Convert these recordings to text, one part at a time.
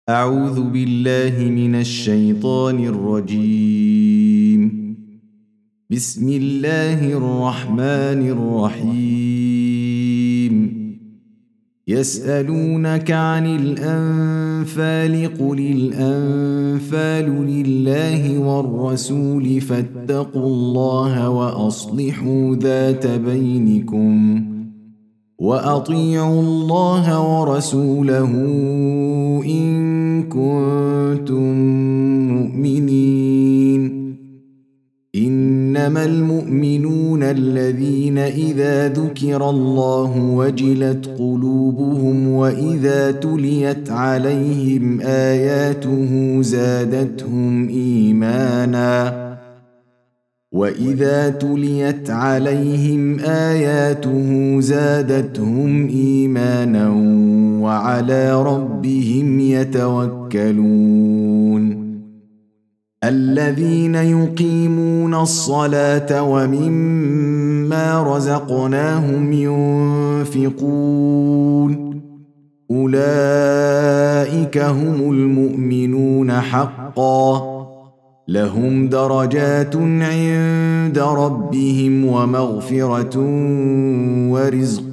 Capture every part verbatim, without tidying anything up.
أعوذ بالله من الشيطان الرجيم. بسم الله الرحمن الرحيم. يسألونك عن الأنفال قل الأنفال لله والرسول فاتقوا الله وأصلحوا ذات بينكم وأطيعوا الله ورسوله إن كنتم مؤمنين. إنما المؤمنون الذين إذا ذكر الله وجلت قلوبهم وإذا تليت عليهم آياته زادتهم إيمانا وإذا تليت عليهم آياته زادتهم إيمانا وعلى ربهم يتوكلون. الذين يقيمون الصلاة ومما رزقناهم ينفقون أولئك هم المؤمنون حقا لهم درجات عند ربهم ومغفرة ورزق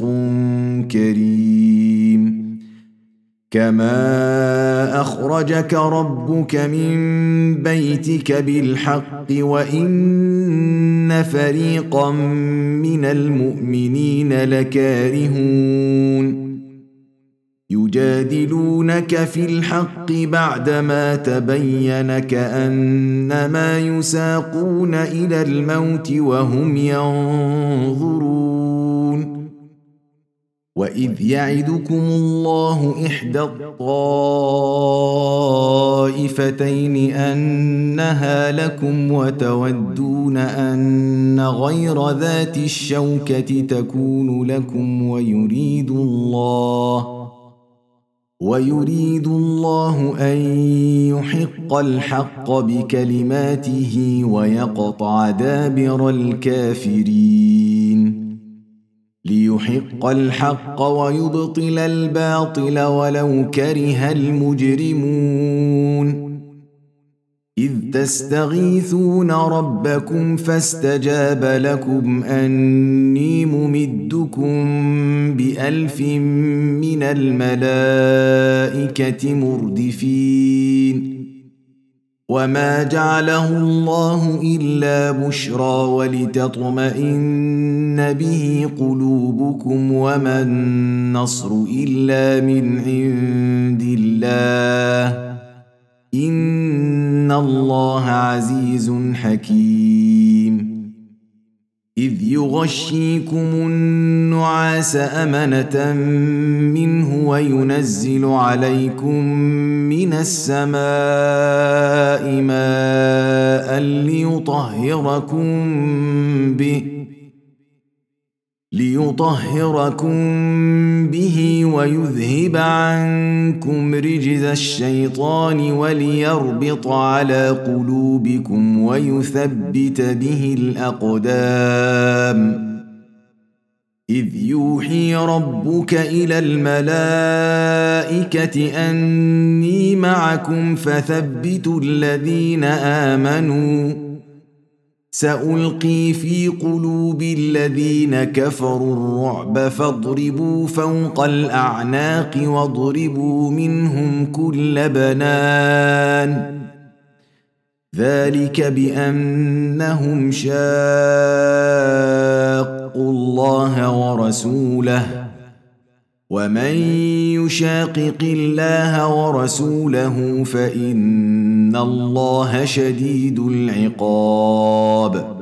كريم. كما أخرجك ربك من بيتك بالحق وإن فريقا من المؤمنين لكارهون يجادلونك في الحق بعدما تبين كأنما يساقون إلى الموت وهم ينظرون. وإذ يعدكم الله إحدى الطائفتين أنها لكم وتودون أن غير ذات الشوكة تكون لكم ويريد الله ويريد الله أن يحق الحق بكلماته ويقطع دابر الكافرين. ليحق الحق ويبطل الباطل ولو كره المجرمون. إذ تستغيثون ربكم فاستجاب لكم أني ممدكم بألف من الملائكة مردفين. وما جعله الله إلا بشرى ولتطمئن به قلوبكم وما النصر إلا من عند الله إن الله عزيز حكيم. إذ يغشيكم النعاس أمنة منه وينزل عليكم من السماء ماء ليطهركم به ليطهركم به ويذهب عنكم رجز الشيطان وليربط على قلوبكم ويثبت به الأقدام. إذ يوحي ربك إلى الملائكة أني معكم فثبتوا الذين آمنوا سألقي في قلوب الذين كفروا الرعب فاضربوا فوق الأعناق واضربوا منهم كل بنان. ذلك بأنهم شاقوا الله ورسوله ومن يشاقق الله ورسوله فإن الله شديد العقاب.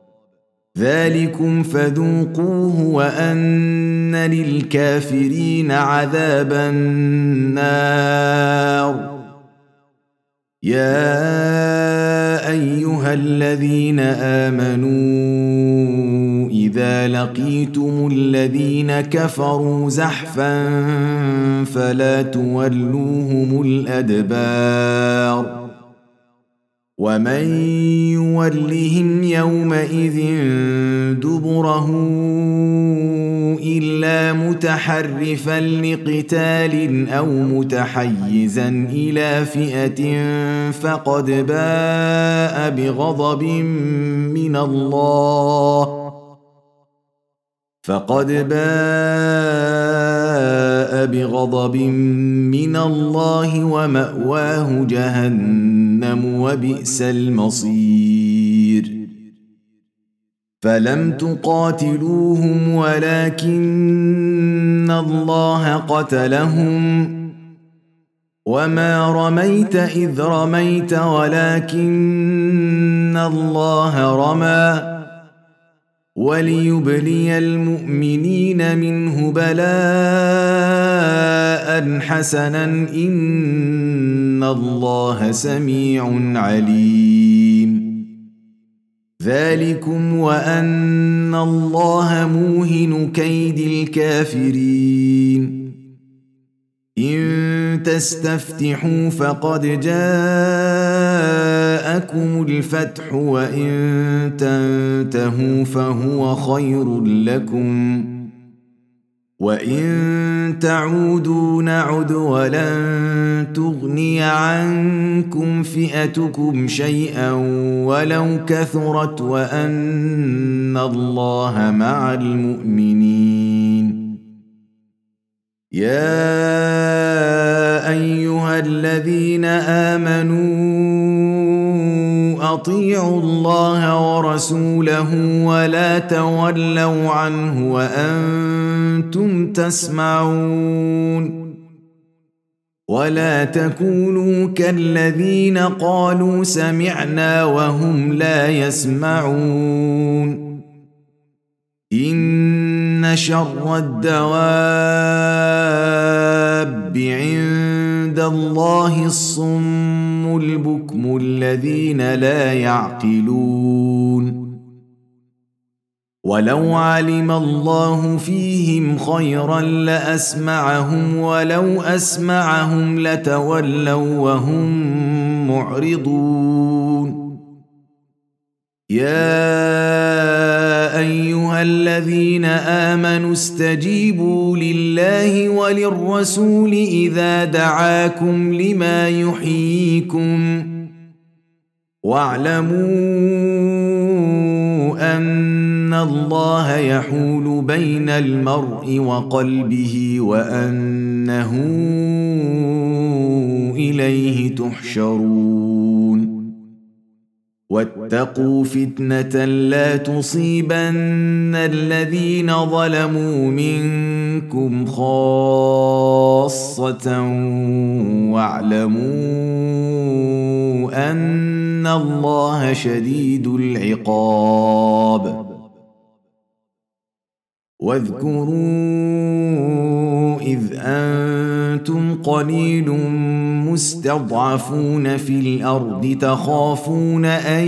ذلكم فذوقوه وأن للكافرين عذاب النار. يا أيها الذين آمنوا إذا لقيتم الذين كفروا زحفا فلا تولوهم الأدبار. ومن يولهم يومئذ دبره إلا متحرفا لقتال أو متحيزا إلى فئة فقد باء بغضب من الله فقد باء بغضب من الله ومأواه جهنم وبئس المصير فلم تقاتلوهم ولكن الله قتلهم وما رميت إذ رميت ولكن الله رمى وليبلي المؤمنين منه بلاء حسنا إن الله سميع عليم ذلكم وأن الله موهن كيد الكافرين إن تستفتحوا فقد جاءكم الفتح وإن تنتهوا فهو خير لكم وإن تعودوا نعد ولن تغني عنكم فئتكم شيئا ولو كثرت وأن الله مع المؤمنين يا أيها الذين آمنوا أطيعوا الله ورسوله ولا تولوا عنه وأنتم تسمعون ولا تكونوا كالذين قالوا سمعنا وهم لا يسمعون إن شر الدواب عند الله الصم البكم الذين لا يعقلون ولو علم الله فيهم خيرا لأسمعهم ولو أسمعهم لتولوا وهم معرضون يا أيها الذين آمنوا استجيبوا لله وللرسول إذا دعاكم لما يحييكم واعلموا أن الله يحول بين المرء وقلبه وأنه إليه تحشرون واتقوا فتنة لا تصيبن الذين ظلموا منكم خاصة واعلموا أن الله شديد العقاب واذكروا إذ أنتم قليل مستضعفون في الأرض تخافون أن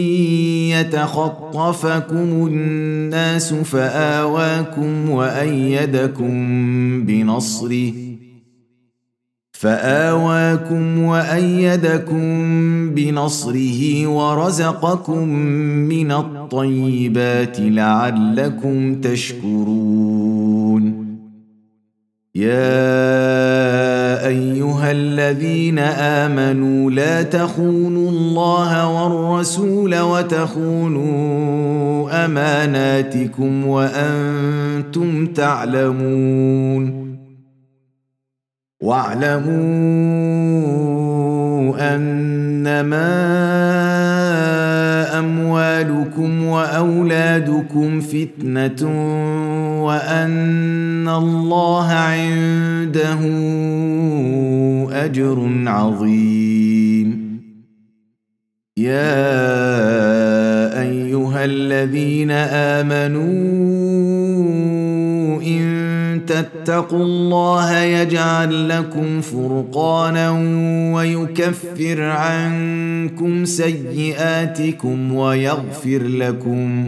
يتخطفكم الناس فآواكم وأيدكم بنصره فآواكم وأيدكم بنصره ورزقكم من الطيبات لعلكم تشكرون يا أيها الذين آمنوا لا تخونوا الله والرسول وتخونوا أماناتكم وأنتم تعلمون واعلموا أنما أموالكم وأولادكم فتنة وأن الله عنده أجر عظيم يا أيها الذين آمنوا إن تتقوا الله يجعل لكم فرقانا ويكفر عنكم سيئاتكم ويغفر لكم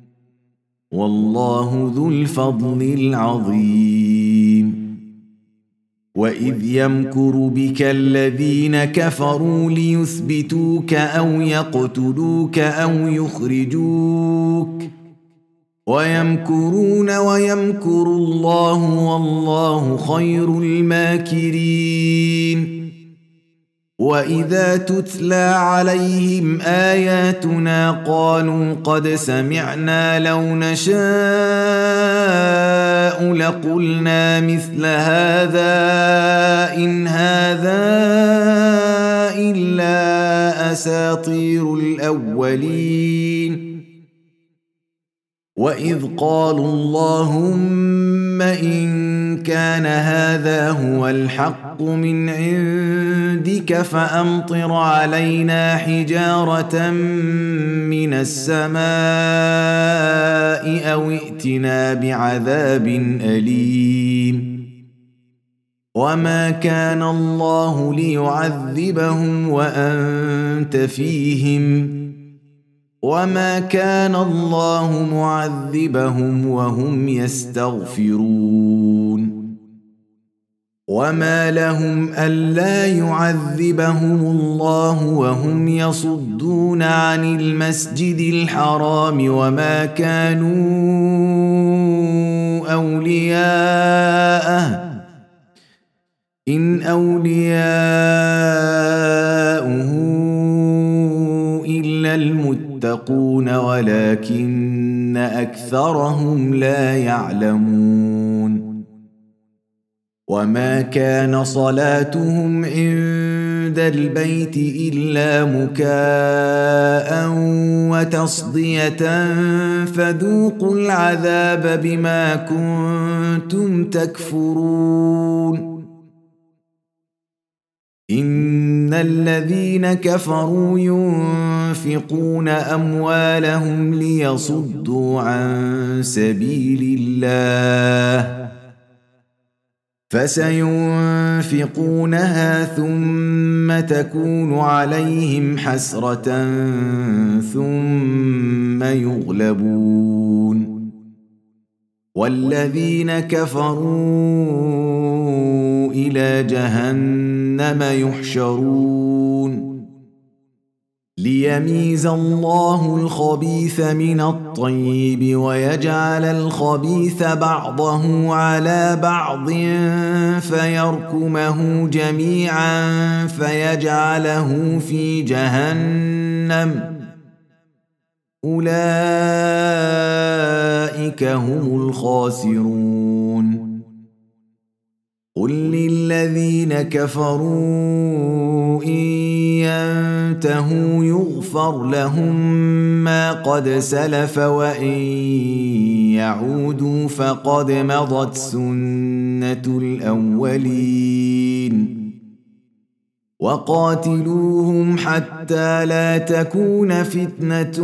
والله ذو الفضل العظيم وإذ يمكر بك الذين كفروا ليثبتوك أو يقتلوك أو يخرجوك ويمكرون ويمكر الله والله خير الماكرين وإذا تتلى عليهم آياتنا قالوا قد سمعنا لو نشاء لقلنا مثل هذا إن هذا إلا أساطير الأولين وإذ قالوا اللهم إن كان هذا هو الحق من عندك فأمطر علينا حجارة من السماء أو ائتنا بعذاب أليم وما كان الله ليعذبهم وأنت فيهم وما كان الله معذبهم وهم يستغفرون وما لهم ألا يعذبهم الله وهم يصدون عن المسجد الحرام وما كانوا أولياءه إن أولياؤه إلا المتقون ولكن أكثرهم لا يعلمون وما كان صلاتهم عند البيت إلا مكاء وتصدية فذوقوا العذاب بما كنتم تكفرون إن الذين كفروا ينفقون أموالهم ليصدوا عن سبيل الله فسينفقونها ثم تكون عليهم حسرة ثم يغلبون والذين كفروا إلى جهنم يحشرون ليميز الله الخبيث من الطيب ويجعل الخبيث بعضه على بعض فيركمه جميعا فيجعله في جهنم أولئك هم الخاسرون قل للذين كفروا إن ينتهوا يغفر لهم ما قد سلف وإن يعودوا فقد مضت سنة الأولين وقاتلوهم حتى لا تكون فتنة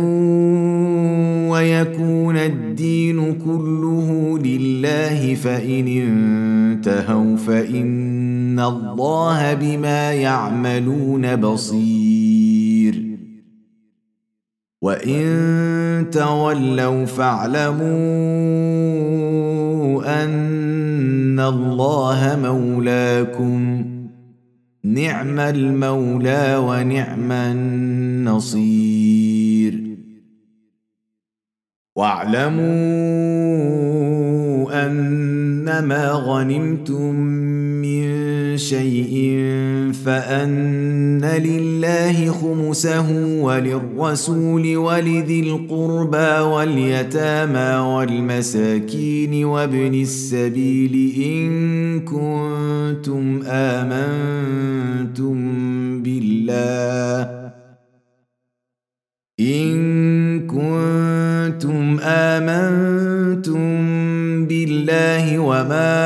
ويكون الدين كله لله فإن انتهوا فإن الله بما يعملون بصير وإن تولوا فاعلموا أن الله مولاكم نعم المولى ونعم النصير واعلموا أنما غنمتم من شيء فأن لله خمسه وللرسول ولذي القربى واليتامى والمساكين وابن السبيل إن كنتم آمنتم بالله إن كنتم آمنتم بالله وما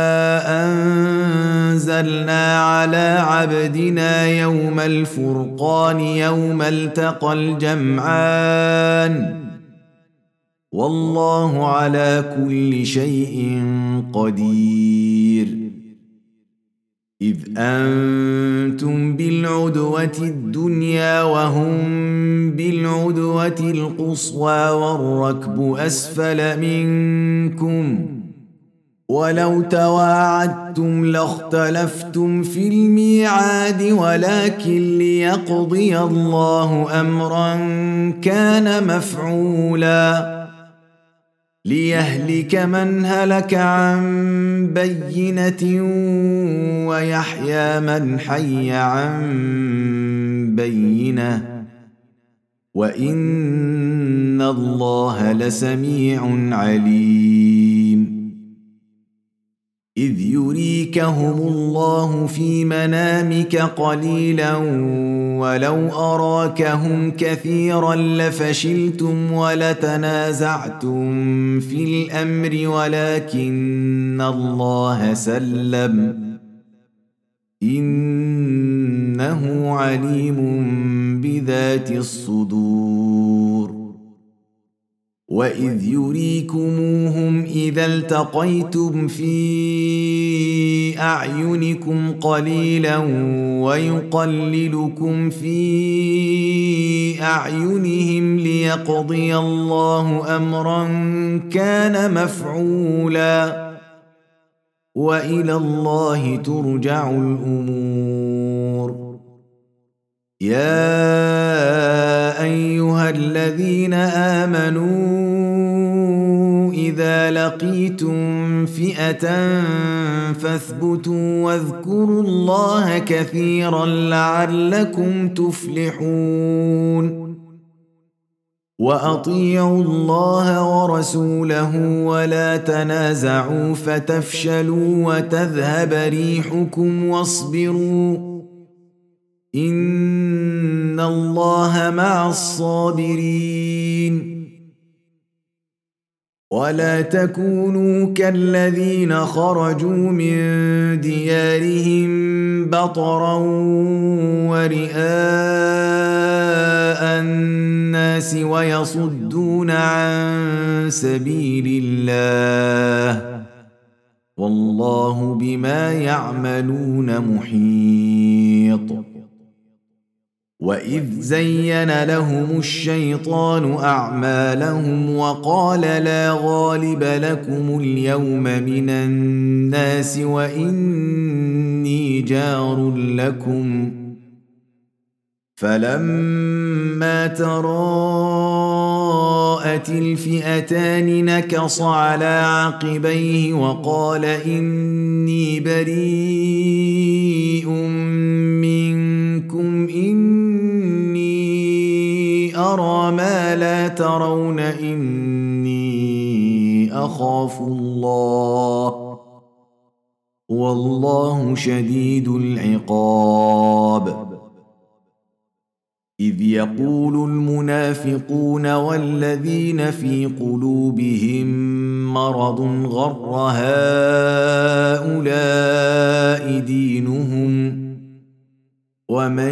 أنزلنا على عبدنا يوم الفرقان يوم التقى الجمعان والله على كل شيء قدير إذ أنتم بالعدوة الدنيا وهم بالعدوة القصوى والركب أسفل منكم ولو تواعدتم لاختلفتم في الميعاد ولكن ليقضي الله أمرا كان مفعولا ليهلك من هلك عن بينة ويحيى من حي عن بينة وإن الله لسميع عليم إذ يريكهم الله في منامك قليلا ولو أراكهم كثيرا لفشلتم ولتنازعتم في الأمر ولكن الله سلم إنه عليم بذات الصدور وإذ يريكموهم إذا التقيتم في أعينكم قليلا ويقللكم في أعينهم ليقضي الله أمرا كان مفعولا وإلى الله ترجع الأمور يا أيها الذين آمنوا إذا لقيتم فئة فاثبتوا واذكروا الله كثيرا لعلكم تفلحون وأطيعوا الله ورسوله ولا تنازعوا فتفشلوا وتذهب ريحكم واصبروا إن الله مع الصابرين ولا تكونوا كالذين خرجوا من ديارهم بطرا ورئاء الناس ويصدون عن سبيل الله والله بما يعملون محيط وإذ زين لهم الشيطان أعمالهم وقال لا غالب لكم اليوم من الناس وإني جار لكم فلما تراءت الفئتان نكص على عقبيه وقال إني بريء منكم إني أرى ما لا ترون إني أخاف الله والله شديد العقاب إذ يقول المنافقون والذين في قلوبهم مرض غر هؤلاء دينهم ومن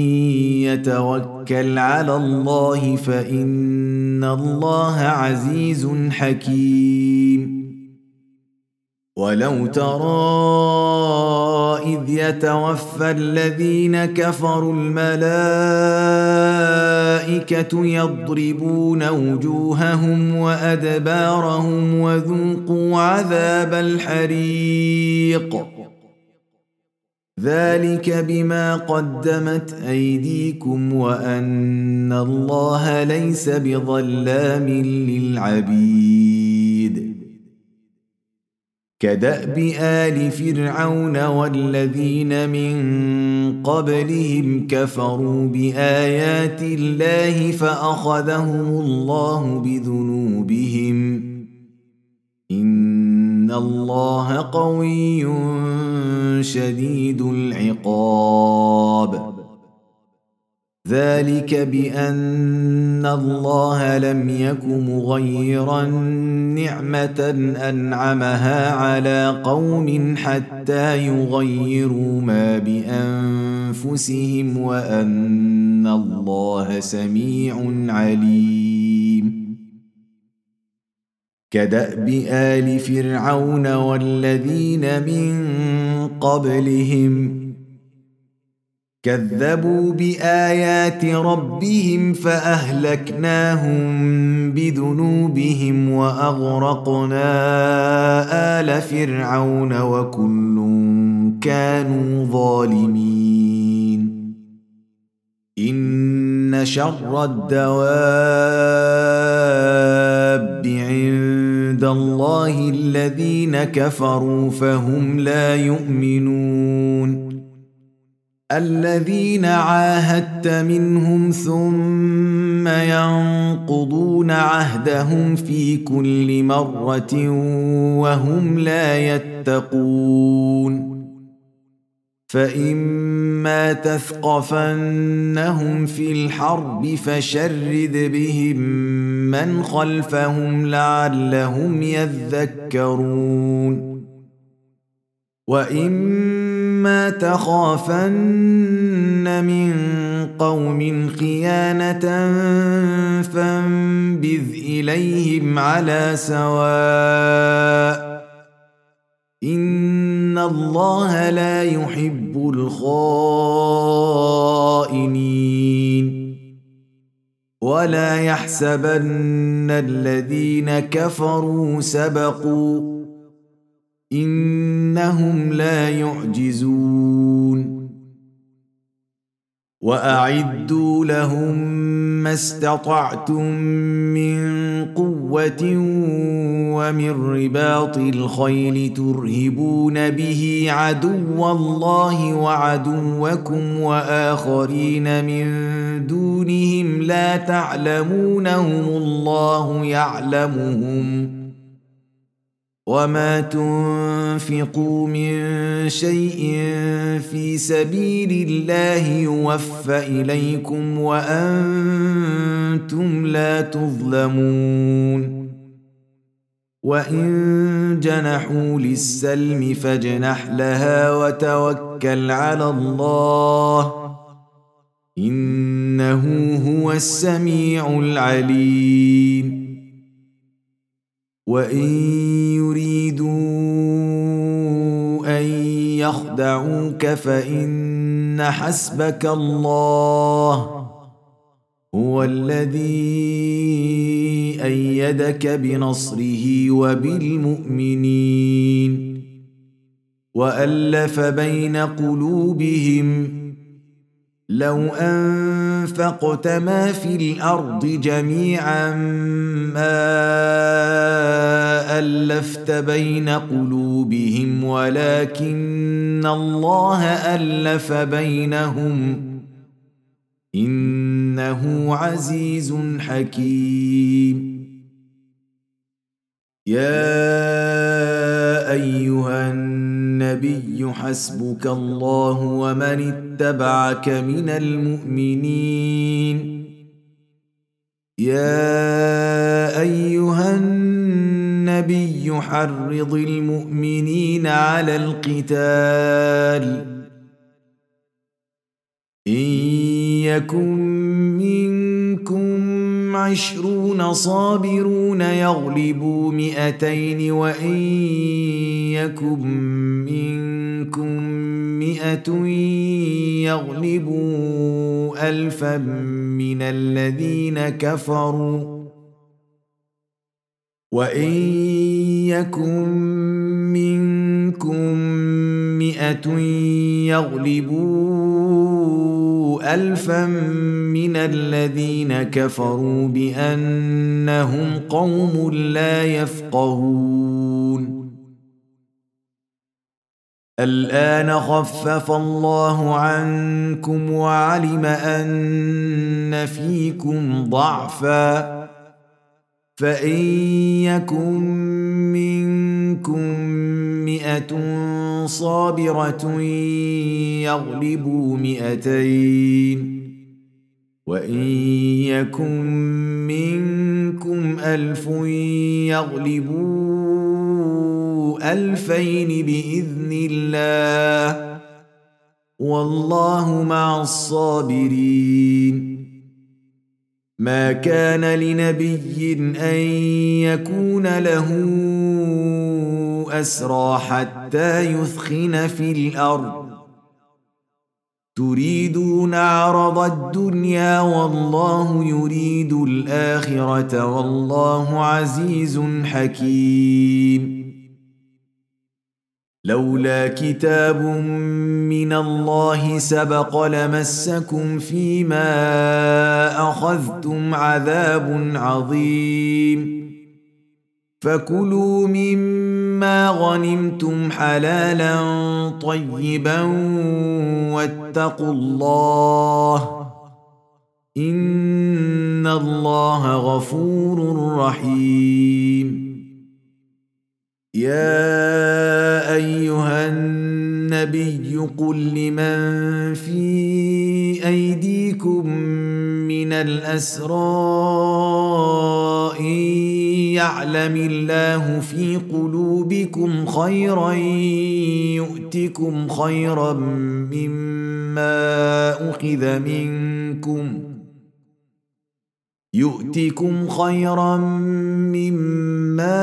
يتوكل على الله فإن الله عزيز حكيم ولو ترى إذ يتوفى الذين كفروا الملائكة يضربون وجوههم وأدبارهم وذوقوا عذاب الحريق ذلك بما قدمت أيديكم وأن الله ليس بظلام للعبيد كدأب آل فرعون والذين من قبلهم كفروا بآيات الله فأخذهم الله بذنوبهم إن الله قوي شديد العقاب ذلك بأن الله لم يك مغيرا نعمة أنعمها على قوم حتى يغيروا ما بأنفسهم وأن الله سميع عليم كدأب آل فرعون والذين من قبلهم كذبوا بآيات ربهم فأهلكناهم بذنوبهم وأغرقنا آل فرعون وكل كانوا ظالمين إن شر الدواب عند عند الله الذين كفروا فهم لا يؤمنون الذين عاهدت منهم ثم ينقضون عهدهم في كل مرة وهم لا يتقون فإما تثقفنهم في الحرب فشرد بهم من خلفهم لعلهم يذكرون وإما تخافن من قوم خيانة فانبذ إليهم على سواء إن الله لا يحب الخائنين ولا يحسبن الذين كفروا سبقوا إنهم لا يعجزون وأعدوا لهم ما استطعتم من قوة ومن رباط الخيل ترهبون به عدو الله وعدوكم وآخرين من دونهم لا تعلمونهم الله يعلمهم وما تنفقوا من شيء في سبيل الله يوفى إليكم وأنتم لا تظلمون وإن جنحوا للسلم فاجنح لها وتوكل على الله إنه هو السميع العليم وإن يريدوا أن يخدعوك فإن حسبك الله هو الذي أيدك بنصره وبالمؤمنين وألف بين قلوبهم لو أنفقت ما في الأرض جميعا ما ألفت بين قلوبهم ولكن الله ألف بينهم إنه عزيز حكيم يا أيها النبي حسبك الله ومن اتبعك من المؤمنين يا أيها النبي حرض المؤمنين على القتال إن يكن منكم عشرون صابرون يغلبوا مئتين وإن يكن منكم مئة يغلبوا ألفا من الذين كفروا وإن يكن منكم مئة يغلبوا ألفا من الذين كفروا بأنهم قوم لا يفقهون الآن خفف الله عنكم وعلم أن فيكم ضعفا فإن يكن منكم مئة صابرة يغلبوا مئتين وإن يكن منكم ألف يغلبوا ألفين بإذن الله والله مع الصابرين ما كان لنبي أن يكون له أسرى حتى يثخن في الأرض تريدون عرض الدنيا والله يريد الآخرة والله عزيز حكيم لولا كتاب من الله سبق لمسكم فيما أخذتم عذاب عظيم فكلوا مما غنمتم حلالا طيبا واتقوا الله إن الله غفور رحيم. يا أيها النبي قل لمن في أيديكم من الأسرى إن يعلم الله في قلوبكم خيرا يؤتكم خيرا مما أخذ منكم يؤتكم خيرا مما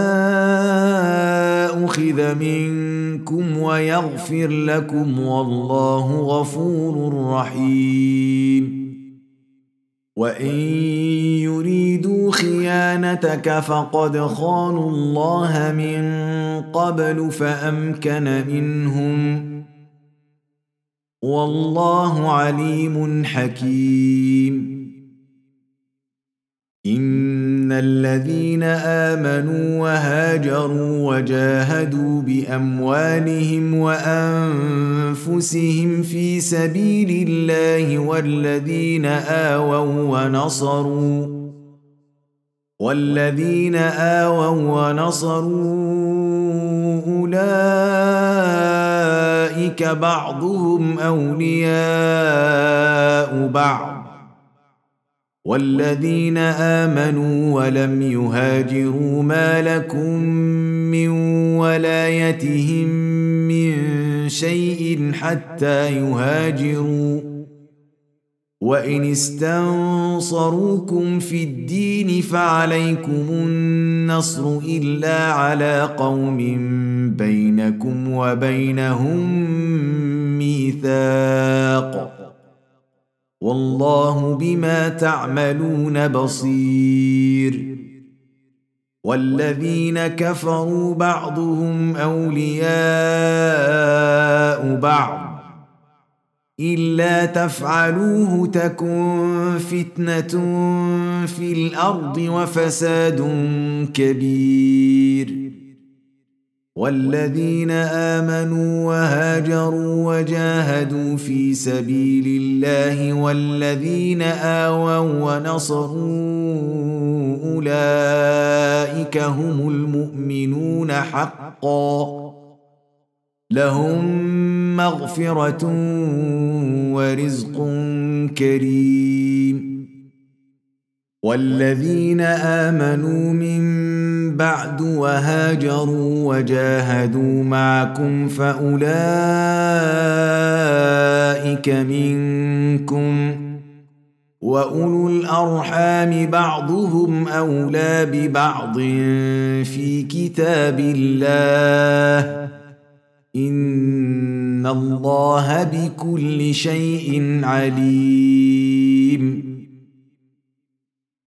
أخذ منكم ويغفر لكم والله غفور رحيم. وإن يريدوا خيانتك فقد خانوا الله من قبل فأمكن منهم والله عليم حكيم. إن الذين آمنوا وهاجروا وجاهدوا بأموالهم وأنفسهم في سبيل الله والذين آووا ونصروا والذين آووا ونصروا أولئك بعضهم أولياء بعض والذين آمنوا ولم يهاجروا ما لكم من ولايتهم من شيء حتى يهاجروا وإن استنصروكم في الدين فعليكم النصر إلا على قوم بينكم وبينهم ميثاق والله بما تعملون بصير. والذين كفروا بعضهم أولياء بعض إلا تفعلوه تكن فتنة في الأرض وفساد كبير. والذين آمنوا وهاجروا وجاهدوا في سبيل الله والذين آووا ونصروا أولئك هم المؤمنون حقا لهم مغفرة ورزق كريم. والذين آمنوا من بعد وهاجروا وجاهدوا معكم فأولئك منكم وأولو الأرحام بعضهم أولى ببعض في كتاب الله إن الله بكل شيء عليم.